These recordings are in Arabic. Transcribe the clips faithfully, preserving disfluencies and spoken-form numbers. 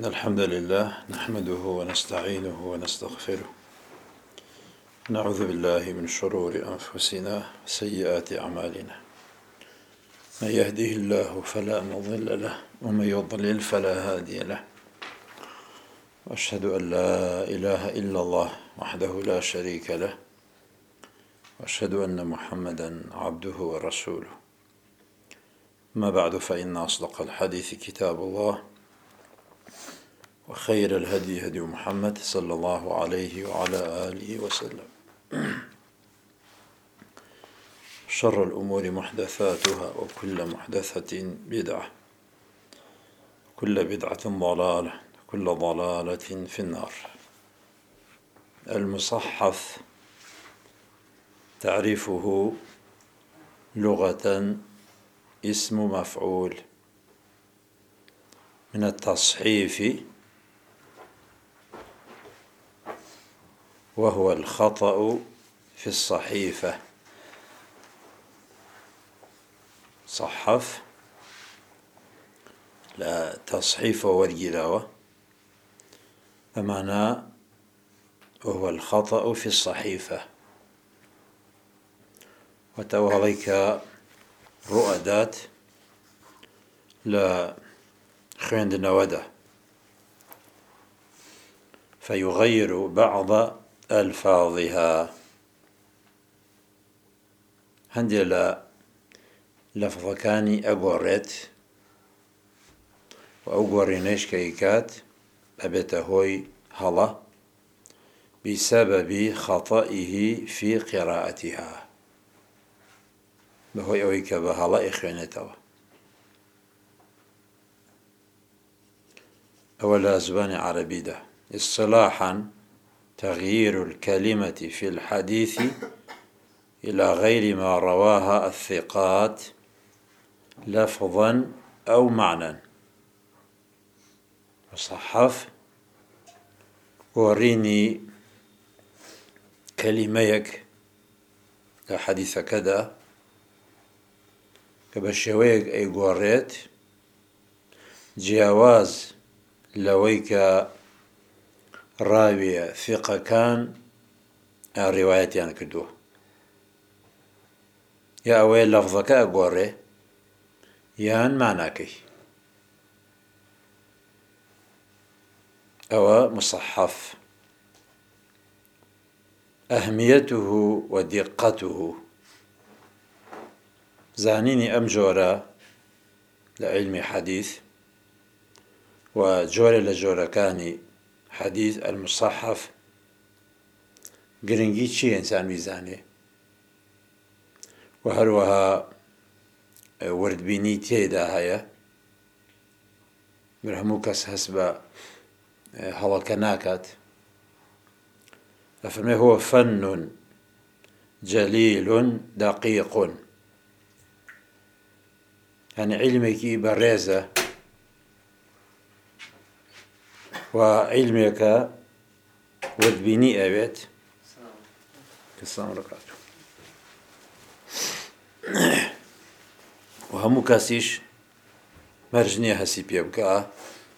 إن الحمد لله نحمده ونستعينه ونستغفره، نعوذ بالله من شرور أنفسنا وسيئات أعمالنا، من يهده الله فلا مضل له ومن يضلل فلا هادي له، وأشهد أن لا إله إلا الله وحده لا شريك له، وأشهد أن محمدا عبده ورسوله. ما بعد، فإن أصدق الحديث كتاب الله، وخير الهدي هدي محمد صلى الله عليه وعلى آله وسلم، شر الأمور محدثاتها، وكل محدثة بدعة، وكل بدعة ضلالة، وكل ضلالة في النار. المصحف تعريفه لغة اسم مفعول من التصحيف، وهو الخطأ في الصحيفة. صحف لا تصحيف والجلاوة، فمعنى وهو الخطأ في الصحيفة. وتوهليك رؤدات لا خويند نوده، فيغير بعض ألفاظها. هندي لا لفظ كاني أقورت وأقورينيش كيكات أبيت هوي هلا بسبب خطئه في قراءتها، بهوي أويك بهلا إخوانتها. أولا زبان عربي ده اصطلاحا تغيير الكلمة في الحديث إلى غير ما رواها الثقات لفظا أو معنى. وصحف وريني كلميك لحديث كذا كبشويك أي قوريت جواز لويك راوية ثقة كان الروايات يعني كدوه يا أويل لفظك أقوري يان معناكي أو مصحف. أهميته ودقته زانيني أم جورا لعلم حديث، وجورا لجورا كاني حديث المصحف قرنجي شي إنسان ميزاني، وهروها ورد بيني تيدا هيا برهموكس حسب هوا كناكات. فما هو فن جليل دقيق، يعني علمك بريزة وعلمك ورد بيني أبيت السلام عليكم. وهمو كاسيش مرجنية هسي بيبقى،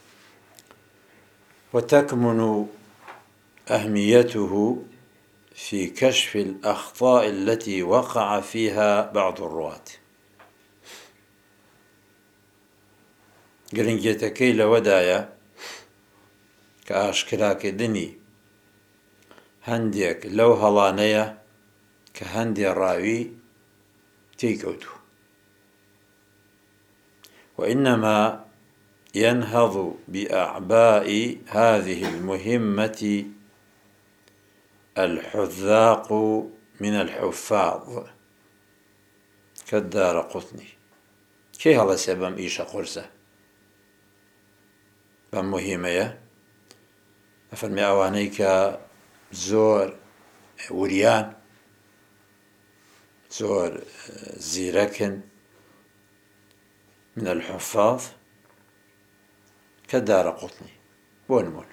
وتكمن أهميته في كشف الأخطاء التي وقع فيها بعض الرواة. قرنجيتكي لودايا كأشكراك دني هنديك لو هلانية كهندي الراوي تيكوتو، وإنما ينهض بأعباء هذه المهمة الحذاق من الحفاظ كالدارقطني. كي هذا سبب إيشا قرصة بمهمة أفرمي أوانيك زور وريان زور زيركن من الحفاظ كالدارقطني بونمون.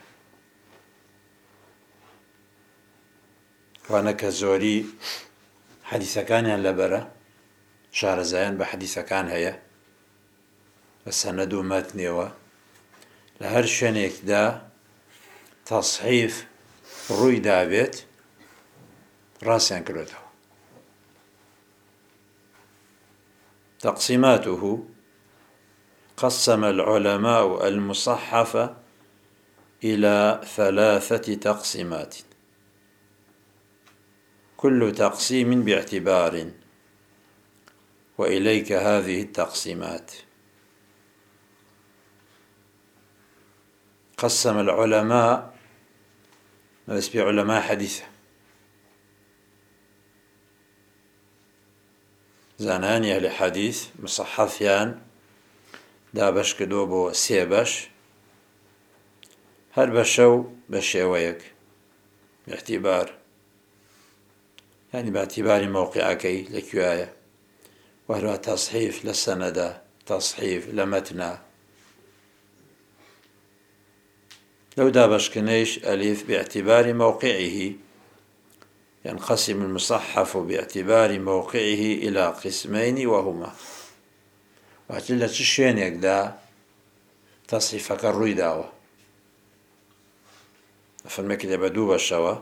وانا كزوري حديثة كان لبرة شهر زيان بحديثة كان هي السند ماتنيوه لهر شنك دا تصحيف روي دابت راسيان كردو. تقسيماته: قسم العلماء المصحف إلى ثلاثة تقسيمات، كل تقسيم باعتبار، وإليك هذه التقسيمات. قسم العلماء نسبة علماء حديثة، زاناني أهل حديث مصحفيان دابش كدو بو سي باش، هر بشو بشيويك باعتبار، يعني باعتبار موقعك لكياية، وهو تصحيف للسندة، تصحيف لمتنا. لو دابش كنيش ألف باعتبار موقعه، ينقسم المصحف باعتبار موقعه إلى قسمين وهما، وهتلا تشين يقدا تصحيفك الروي داوة فالمكي بدوب الشوا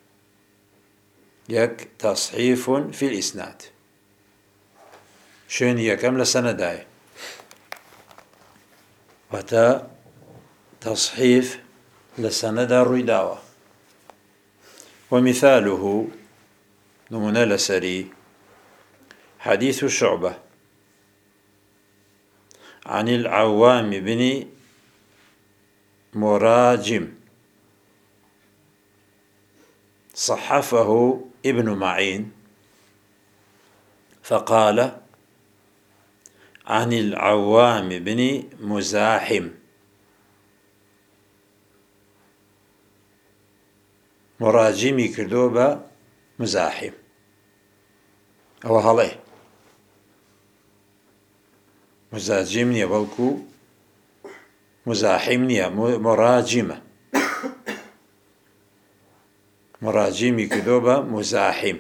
يك تصحيف في الإسناد، شين يكم لسنداي، وتا تصحيف لسند الروي داوة. ومثاله نمونا لسري حديث شعبة عن العوام بن مراجم، صحفه ابن معين فقال عن العوام بن مزاحم، مراجمي كردوبة مزاحم أو هلاي مزاجمني بلكو مزاحمني مراجمة، مراجمي كردوبة مزاحم.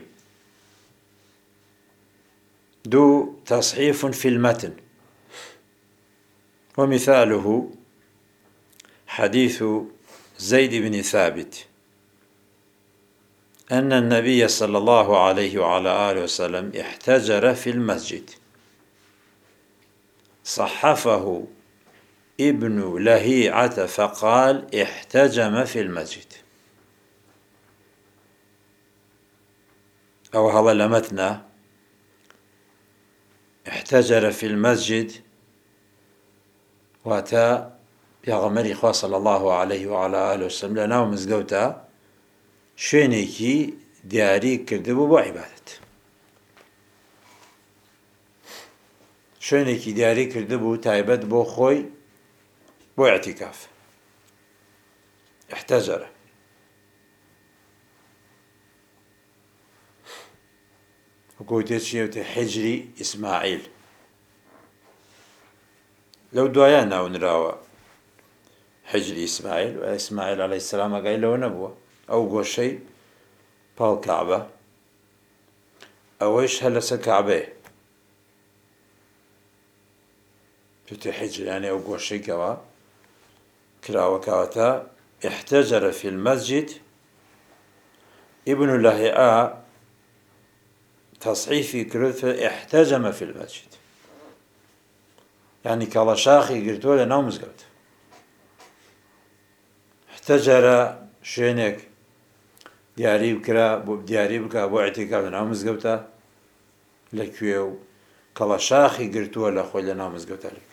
دو تصحيف في المتن. ومثاله حديث زيد بن ثابت أن النبي صلى الله عليه وعلى آله وسلم احتجر في المسجد، صحفه ابن لهيعة فقال احتجم في المسجد. أو هذا لمتنا احتجر في المسجد، واتا يغمري خواه صلى الله عليه وعلى آله وسلم لناو مزقوتا شوينيكي دياري كردبو بو عبادت، شوينيكي دياري كردبو تايبت بو خوي بو اعتكاف، احتجر. وقوتي شيوتي حجري إسماعيل، لو دوايانا ونراوى حجري إسماعيل، وإسماعيل عليه السلام قال له نبوة أو قو شيء بال كعبة أو إيش هلس كعبة شوتي حجري يعني أو قو شيء كوا كراوى كواتا احتجر في المسجد. ابن لهيعة تصحيفي كرث احتجم في المسجد، يعني كالا شاخي قلتوا له نومز قلت احتجر شينك دياري بكرا دياري بكا بو اعتكاف نومز قلت لكيو كالا شاخي قلتوا له خوي نومز قلت لك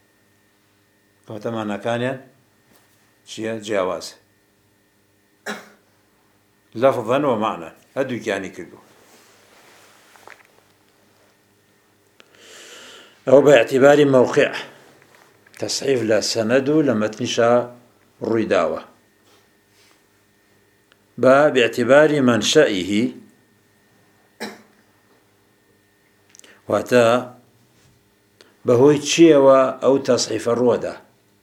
كوتما كان شيء جواز لفظا ومعنى هدوك يعني كدو. أو باعتبار موقع، تصحيف لا سند لما تنشا الرداوة. با باعتبار منشئه، واتا بهوي تشيوا أو تصحيف الرودة.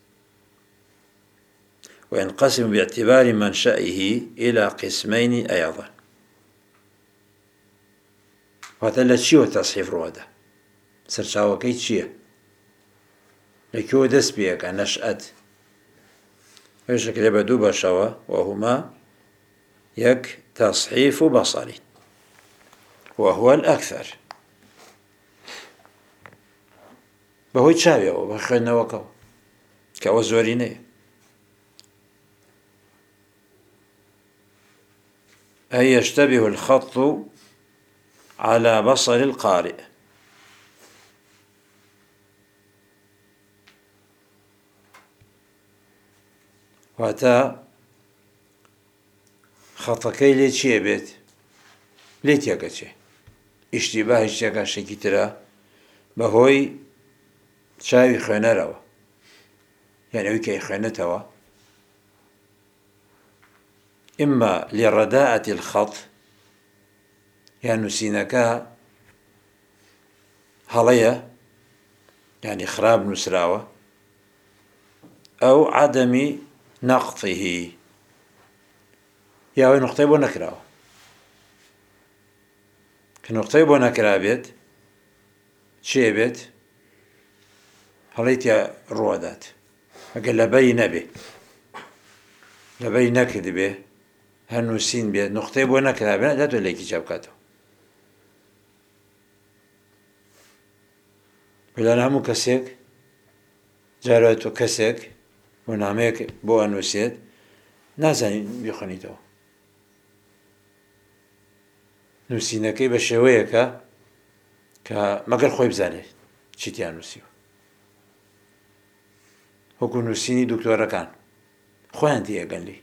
وينقسم باعتبار منشئه إلى قسمين أيضا، واتا لا تشيوا تصحيف الرودة سرچاوەکەی چییە؟ لەکوێوە دەست پێەکە نەشئەت ويشكل بدو بشوا وهما يك تصحيف بصري وهو الأكثر بهو تشابه وبخلنا وكو كوزوريني أي يشتبه الخط على بصر القارئ واتا خطكي ليت شي بيت ليت يكتشي اشتباه اشتكا شكترا بهوي شاوي خوينه روا يعني ويكي خوينه توا إما لرداءة الخط يعني سينكا هلية يعني خراب نسراوة أو عدم نقطه يا نقطة بو نكراوة كنقطة بو نكرا بيت شي بيت هليت يا روادات أقل لبي نبي لبي نكد به هنوسين بيت نقطة بو نكرا بيت لا توليكي جابكاتو بلا همو كسيك جاراتو كسيك وناميك بو أنوسيت نازاني بيخونيتو نوسينكي بشويكا كا مقر خوي بزاني چيتيان نوسيو هكو نوسيني دكتورة كان خوان تيه قال لي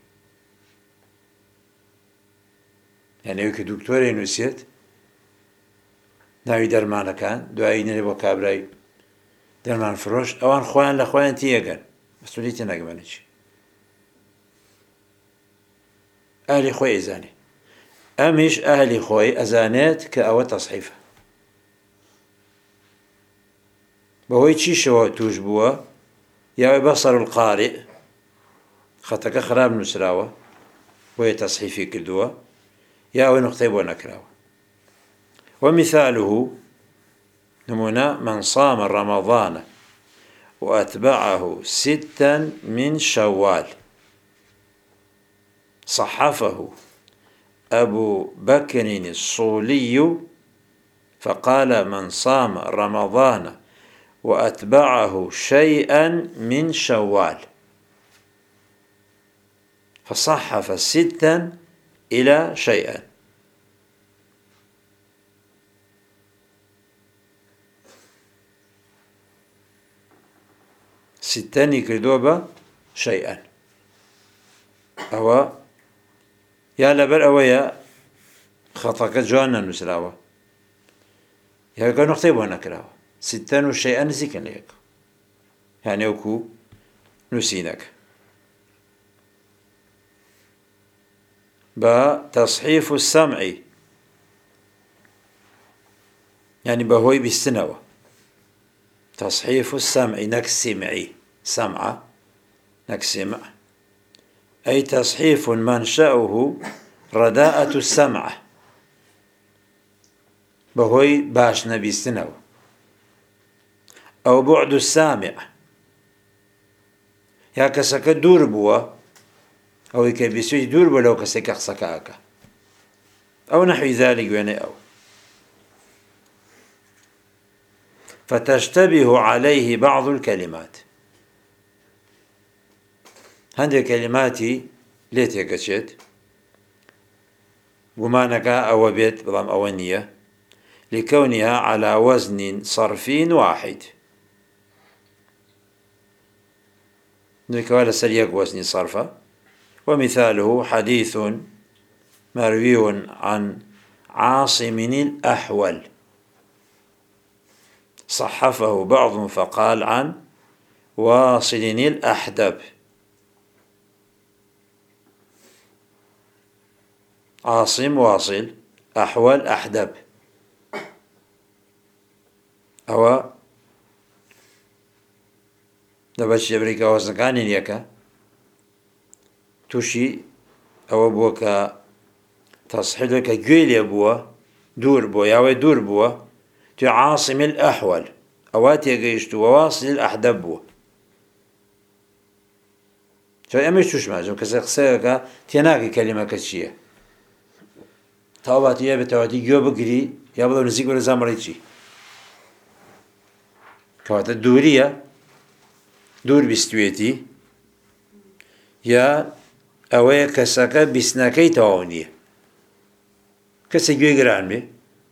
يعني يوكي دكتورة نوسيت ناوي درمانا كان دعاي نري بو كابراي درمان فروش اوان خوان لخوان تيه قال مسؤوليتي ناقبانيش أهلي خوي إزاني أمش أهلي خوي أزانات كأوى تصحيفة بهوي تشي شو توجبوا يا بصر القارئ خطك خراب نسراوة وهي تصحيفي كدوا يا نقطيب ونكراوة ومثاله نمونا من صام رمضان وأتبعه ستا من شوال صحفه أبو بكر الصولي فقال من صام رمضان وأتبعه شيئا من شوال فصحف ستا إلى شيئا ستاني كردوبة شيئا أو يا لبر أو يا خطأك جوانا نسراوة يا كان نقطيب ونكراوة ستان وشيئا نسيكا ليك يعني وكو نسينك با تصحيف السمع يعني بهوي بالسنوة تصحيف السمع نكسمعي سمع نكسمع أي تصحيف منشأه رداءة السمع بهوي باش نبي سنوة أو بعد السامع يا كسك دور بوا أو يكبسوي دور بوا لو كسك أخسكاك أو نحو ذلك يعني أو فتشتبه عليه بعض الكلمات هذه كلماتي ليت يكشت ومانكا أو بيت بضم أونية لكونها على وزن صرفي واحد نكوال سريق وزن صرفة ومثاله حديث مروي عن عاصم الأحول صحفه بعض فقال عن واصل الأحدب عاصم واصل أحول أحدب أو دبش أمريكا وزنكان يكا توشي أو بوكا تصحيح لك جيلي بوا دور بوا ياوي دور بوا تو عاصم الأحول أواتي قيشتو وواصل الأحدب بوا چۆن ئەمەش تووشماجم کەسە قسەیەکە تێناگەی کەلیمەکە چییە تاوەتی یا بێتەواتی گوێ بگری یا بڵێ نزیک وەرە زانمەڵی چی کەواتە دووریە دوور بیستوێتی یا ئەوەیە کەسەکە بیستنەکەی تەواو نییە کەسێک گوێ گران بێ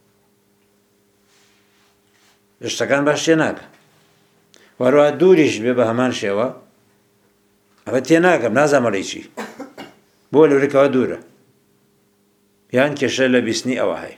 شتەکان باش تێ ناکە وەروە دووریش بێ بە هەمان شێوە ئەمە تێ ناکەم نازانمەڵی چی بۆ لەورێکەوە دوورە یان کێشە لە بیستنی ئەوە هەیە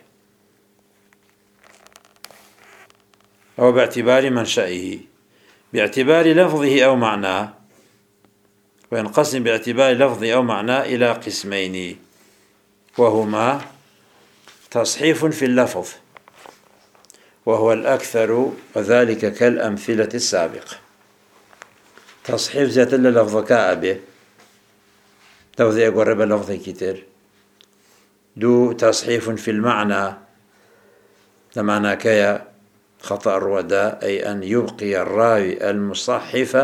أو باعتبار منشأه باعتبار لفظه أو معناه وينقسم باعتبار لفظه أو معناه إلى قسمين وهما تصحيف في اللفظ وهو الأكثر وذلك كالأمثلة السابقة تصحيف ذات اللفظ كأبه توضيع قرب لفظ كتير دو تصحيف في المعنى لمعنى كيا خطأ الرداء أي أن يبقي الراوي المصحف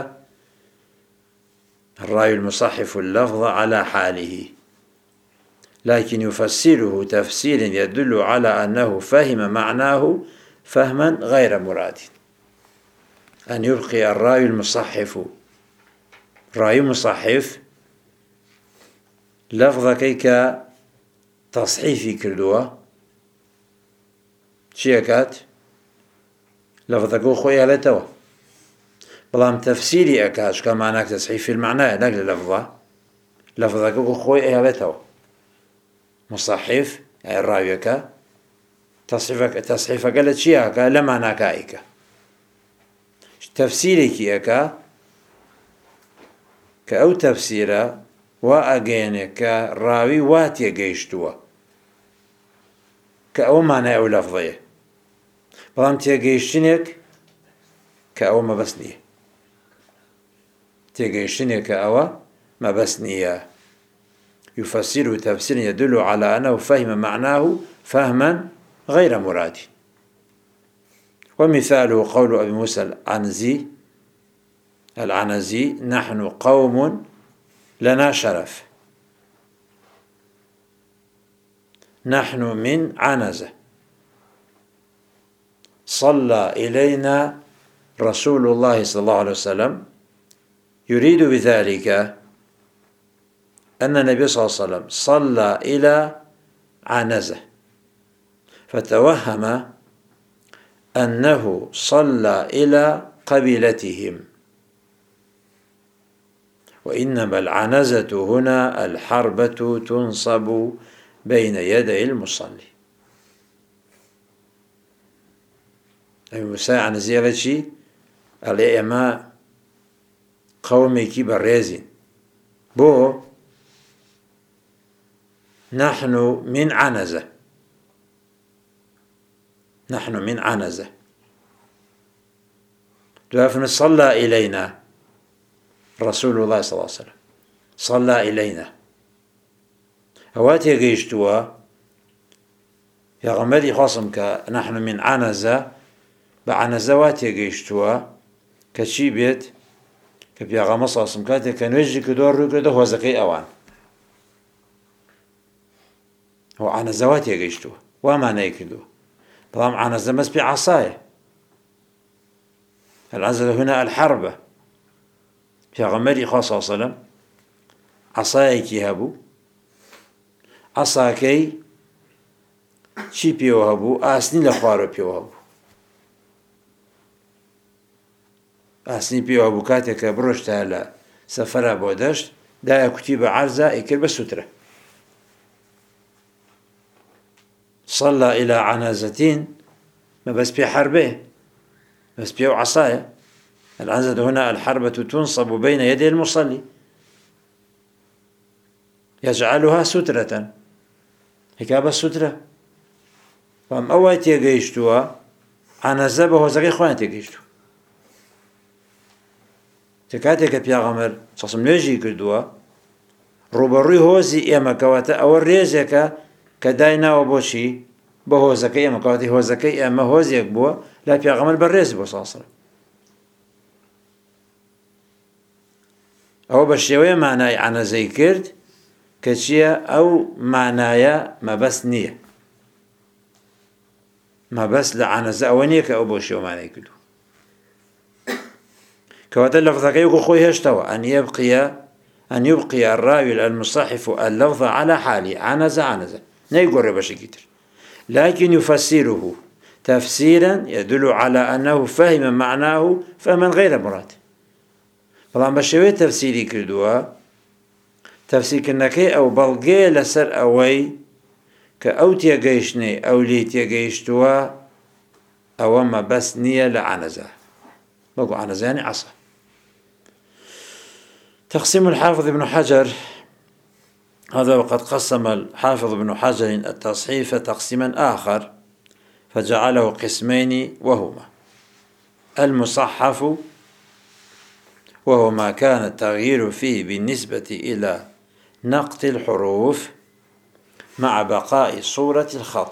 الراوي المصحف اللفظ على حاله لكن يفسره تفسير يدل على أنه فهم معناه فهما غير مراد أن يبقي الراوي المصحف راوي مصحف لفظ كيك تصحيفي كردوه شيكات لفظك خويا لتوا بلام تفسيري أكاش كما أنك تصحيف المعنى نقل لفظة لفظك خويا لتوا مصحف أي الراويك تصحيفك تصحيفك لتشيئك لما ناكايك تفسيرك أكا كأو تفسيره وأجينك راوي واتي جيشتوا كأو معنى أو لفظية بلام تيجيشتنك كأو ما بسنية تيجيشتنك كأو ما بسنية يفسر تفسير يدل على أنه فهم معناه فهما غير مراد ومثاله قول أبي موسى العنزي العنزي نحن قوم لنا شرف نحن من عنزة صلى إلينا رسول الله صلى الله عليه وسلم يريد بذلك أن النبي صلى الله عليه وسلم صلى إلى عنزة فتوهم أنه صلى إلى قبيلتهم وإنما العنزة هنا الحربة تنصب بين يدي المصلي أبي موسى عنزي على شيء على إما قومي كي بريزين بو نحن من عنزة نحن من عنزة دوافن صلى إلينا رسول الله صلى الله عليه وسلم صلى إلينا هواتي قيشتوا يا غمدي خاصم نحن من عنزة بعنزة واتي قيشتوا كشي بيت كبيا غمص خاصم كاتي كان وجه كدور ركده هو زكي أوان هو عنزة واتي قيشتوا وما نيكدو طبعا عنزة مس بعصاية العنزة هنا الحربة في غمري خاصة صلى الله عليه وسلم عصايكي هبو عصاكي چی پیو هبو ئاسنی لە خوارە پیو هبو ئاسنی پیو هبو کاتێک کە بڕۆشتە لە سەفەرە بۆ دەشت دایە کوتی بە عەرزە ئیکرد بە سوترە صلى إلى عنازة ما بس بي حربه بس بيو عصاية العنزة هنا الحربة تنصب بين يدي المصلي يجعلها سترة هكذا سترة فهم أول تيجيشتوا عنازة بهو زكي خوان تيجيشتوا تكاتك بيغمر صصم نجي كردوا روبروي هوزي إما كواتا أو الريزيكا كداينا وبوشي بهو زكي أما كواتي هو زكي أما هوزيك بوا لا بيغمر بالريز بو صلى الله عليه وسلم أو بشيوية معناي عنزي كرد كشيا أو معنايا ما بس نية ما بس لعنزة أونية كأو بشيو معناي كدو كواتا اللفظة كيوكو خوي هشتوى أن يبقي أن يبقي الراوي المصحف اللفظ على حاله عنزة عنزة نيقول بشي كتير لكن يفسره تفسيرا يدل على أنه فهم معناه فهما غير مراد بلان بشوية تفسيري كردوا تفسير كنكي أو بلغي لسر أوي كأو تيغيشني أو لي تيغيشتوا أو ما بس نية لعنزة بقوا عنزة يعني عصا. تقسيم الحافظ ابن حجر هذا وقد قسم الحافظ ابن حجر التصحيف تقسيما آخر فجعله قسمين وهما المصحف وهو ما كان التغيير فيه بالنسبة إلى نقط الحروف مع بقاء صورة الخط.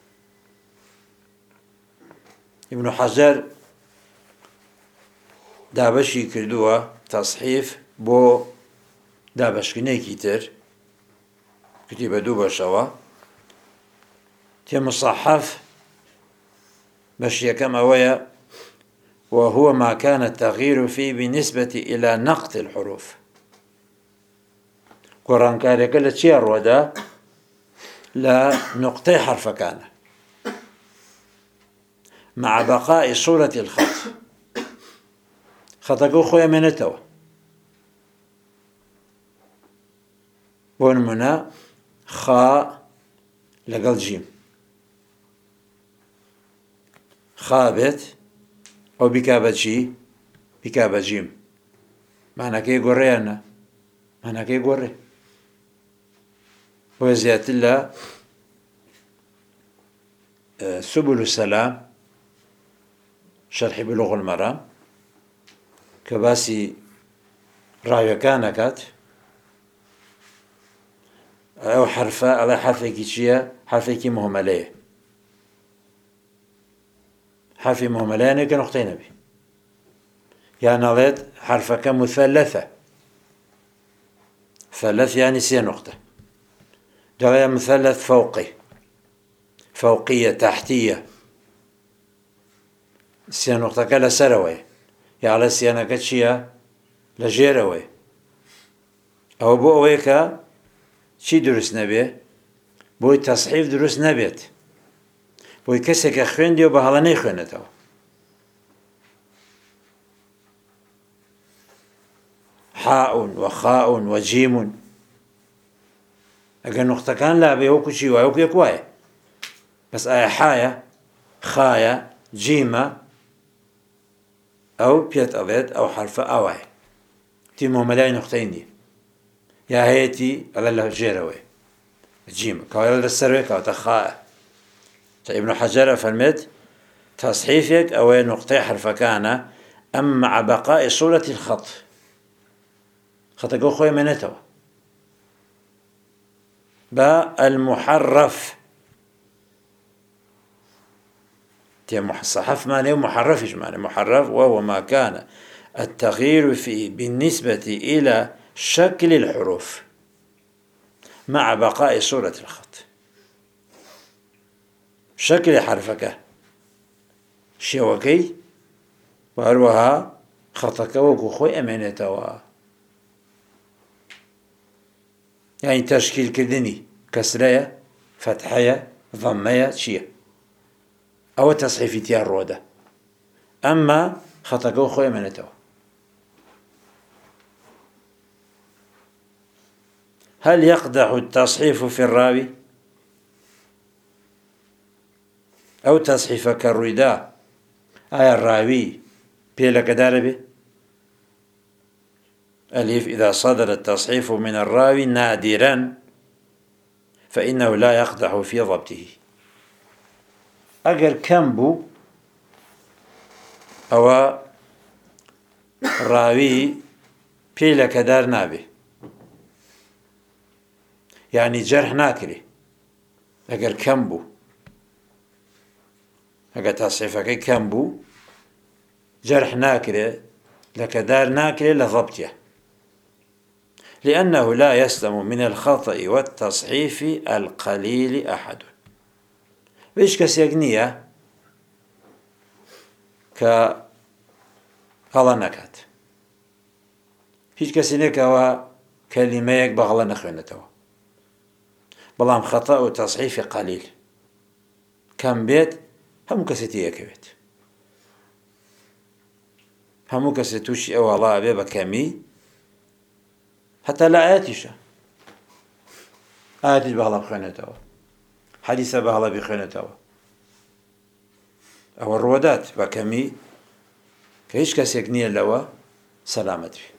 ابن حجر دابشي كردوا تصحيف بو دابشكني كتير كتب دوبا شوا تي مصحف بشي كما ويا وهو ما كان التغيير فيه بالنسبة إلى نقط الحروف قرآن كاريك لتشير ودا لا نقطي حرف كان مع بقاء صورة الخط خطكو خويا من التوى بونمنا خاء لقل جيم خابت أو بكابة جي بكابة جيم معنى كي قري أنا معنى كي قري وزيادة الله سبل السلام شرح بلوغ المرام كباسي راوي كانكات أو حرفة على حرفة كيشية حرفة كي مهملية حرف مهملة كنقطين به يعني نالت حرفة كمثلثة ثلث يعني سي نقطة دغيا مثلث فوقي فوقية تحتية سي نقطة كلا سروي يعني سيانا كتشيا لجيروي أو بوئيكا شي درس نبي بوي تصحيف درس نبيت بوي كسك خويندي وبهالاني خوينتو حاء وخاء وجيم اگر نقطة كان لا بيوكو شي ويوكو يكواي بس اي حايا خايا جيمة او بيت ابيت او حرف اواي تيمو ملاي نقطين دي يا هيتي على الله جيروي جيم كاويل السروي كاوتا خاء ابن حجر فرمت تصحيفك او نقطة حرف كان ام مع بقاء صورة الخط خطأ خوي منتو با المحرف تي صحف معنى ومحرفش معنى محرف وهو ما كان التغيير فيه بالنسبة إلى شكل الحروف مع بقاء صورة الخط شكل حرفك شوكي وأروها خطك وكو خوي أمينتوا يعني تشكيل كردني كسرية فتحية ضمية شيء أو تصحيف تيار رودة أما خطك وخو أمينتوا هل يقدح التصحيف في الراوي أو تصحيف كالرداء آية الراوي بيلك داربه أليف إذا صدر التصحيف من الراوي نادرا فإنه لا يقدح في ضبطه أجر كمبو أو راوي بيلك دار نابه يعني جرح ناكري أجر كمبو أجر تصحيفك كمبو جرح ناكري لك دار ناكري لضبطه لأنه لا يسلم من الخطأ والتصحيف القليل أحد. ويش كسيك نية كغلا نكات، هيش كسينيك هو كلميك بغلا نخوينتو، بلام خطأ وتصحيف قليل كم بيت هم كسيتيك بيت، هم كسيتوشي أو الله بيبا كمي حتى لا آتيشة آتي بغلا بخوينتو، حديثة بغلا بخوينتو، أو الروادات بكمي كهيش كسيك نية لوا سلامت فيه.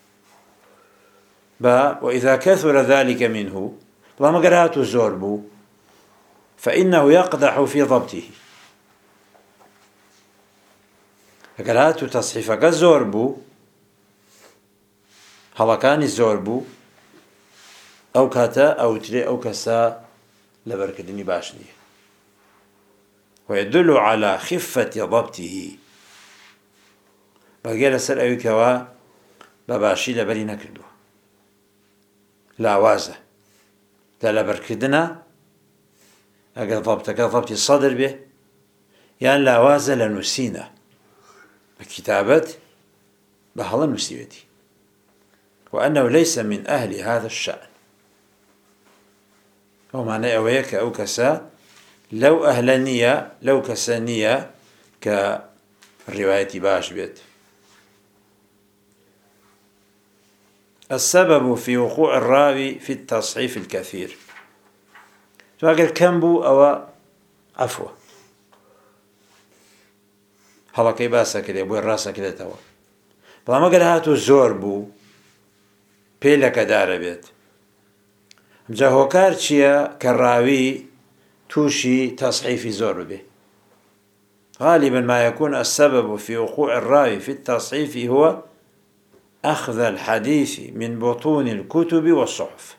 با وإذا كثر ذلك منه لما قرأت الزوربو فإنه يقدح في ضبطه. قرأت تصحيفك الزوربو هلا كان الزوربو أو كاتا أو تري أو كسا لبركدني باشني، ويدل على خفة ضبطه. بقيل سر أيكوا بباشي لبري نكردوه لا وازة لا لبركدنا أقل ضبطك ضبط الصدر به يعني لا وازة لنسينا الكتابة بهلا نسيبتي، وأنه ليس من أهل هذا الشأن. ومعنى أويك أو كسا لو أهلنية لو كسانية كالرواية باش بيت. السبب في وقوع الراوي في التصحيف الكثير، فأقل كمبو أو عفو هلا كي باسا كده يبوي الراسا كده توا بلا ما قال هاتو زور بو بيلك دار بيت جا هوكار چيا كالراوي توشي تصحيف زور به. غالبا ما يكون السبب في وقوع الراوي في التصحيف هو أخذ الحديث من بطون الكتب والصحف.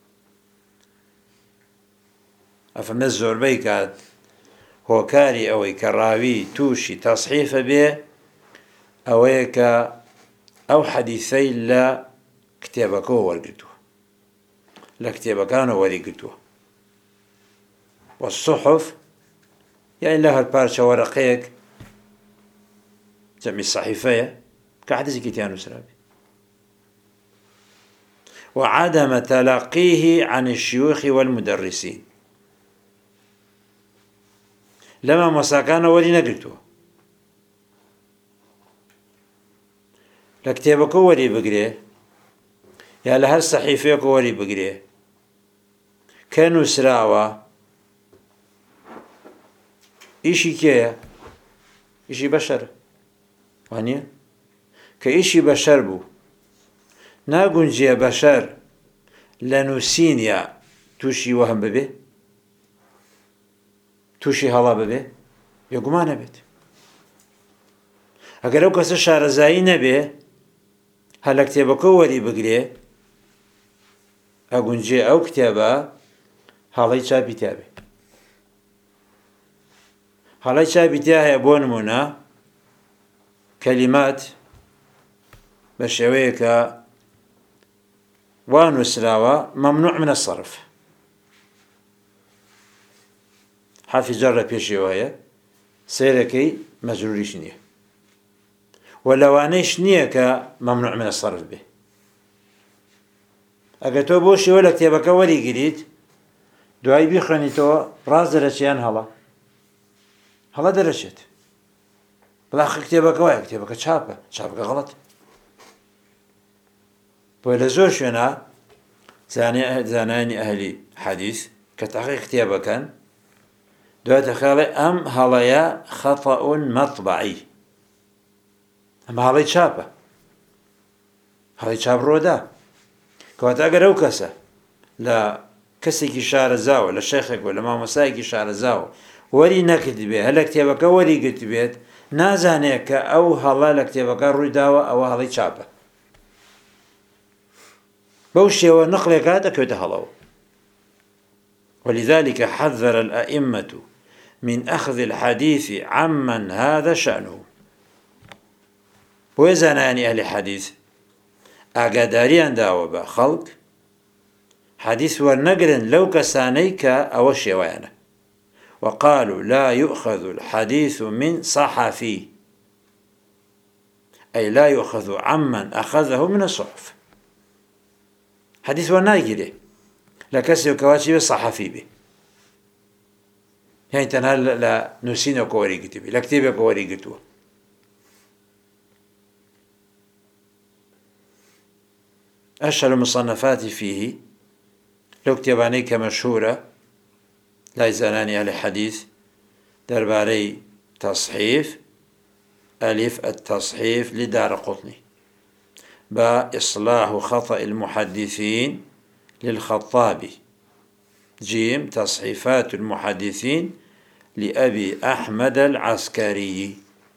أفهم الزور بيكات هوكاري أوي كالراوي توشي تصحيف به أويك أو حديثي لا كتابكو ورقتوه لا كتابكانو ورقتوه. والصحف يعني لها البارشة ورقيك جمع الصحيفية كحديث كتيانو سرابي. وعدم تلقيه عن الشيوخ والمدرسين لما مساكانا ولي نقلتوه لكتابكو ولي بقريه يا لهر صحيفيكو ولي بقريه كانوا سراوة إيشي كيه إيشي بشر وانيا كإيشي بشر بو ناقون جي بشر لنسين يا توشي وهم ببه توشي هلا ببه يقوما نبت اگر او کس شارزایی نبه هلا كتابكو ولي بقريه اقون جي او كتابه هلاي چاپی تابه هلاي چاپی تابه بونمونا كلمات بشويك وانسراوة ممنوع من الصرف حرف جر بيشي وهي سيركي مجروريش نيه ولوانيش نيه كممنوع من الصرف به. اگر تو بوشي ولا كتابك ولي قريد دعاي بيخرني تو راز درشيان هلا هلا درشت بالاخر كتابك واي كتابك شابه شابك غلط ولا زوج هنا زاني زاناني أهلي حديث كتحقيق كتابة كان دوات خالي أم هلايا خطأ مطبعي أم هلاي شابة هلاي شاب رودا كوات أقر أو كسا لا كسيكي شعر زاو لا شيخك ولا ما مسايكي شعر زاو وري نكد بيه هلا كتابك وري قلت بيت نازانيك أو هلا لكتابك رودا أو هلاي شابة بوشي ونقلك هذا كتهلو. ولذلك حذر الأئمة من أخذ الحديث عمن هذا شأنه. وإذا يعني أهل الحديث ئاگاداریان داوە بە خەڵک حەدیث وەرنەگرن لەو کەسانەی کە ئەوە شێوەیانە. وقالوا لا يؤخذ الحديث من صحفي، أي لا يؤخذ عمن أخذه من الصحف. حديث ونايجري لكسي وكواتي صحفي به، يعني تنهال لا نسينا كوري كتبي لا كتبي كوري كتوه. أشهر المصنفات فيه لو كتباني كمشهورة لا يزالاني أهل الحديث درباري تصحيف ألف التصحيف لدارقطني، باء إصلاح خطأ المحدثين للخطابي، جيم تصحيفات المحدثين لأبي أحمد العسكري،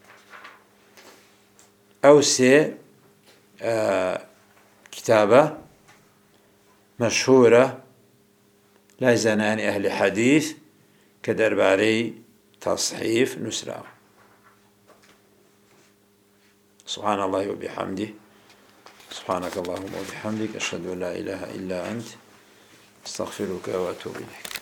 أو سي آه كتابة مشهورة لا يزالان أهل حديث كدرباري تصحيف نسرة. سبحان الله وبحمده، سبحانك اللهم وبحمدك، أشهد أن لا إله إلا أنت، أستغفرك وأتوب إليك.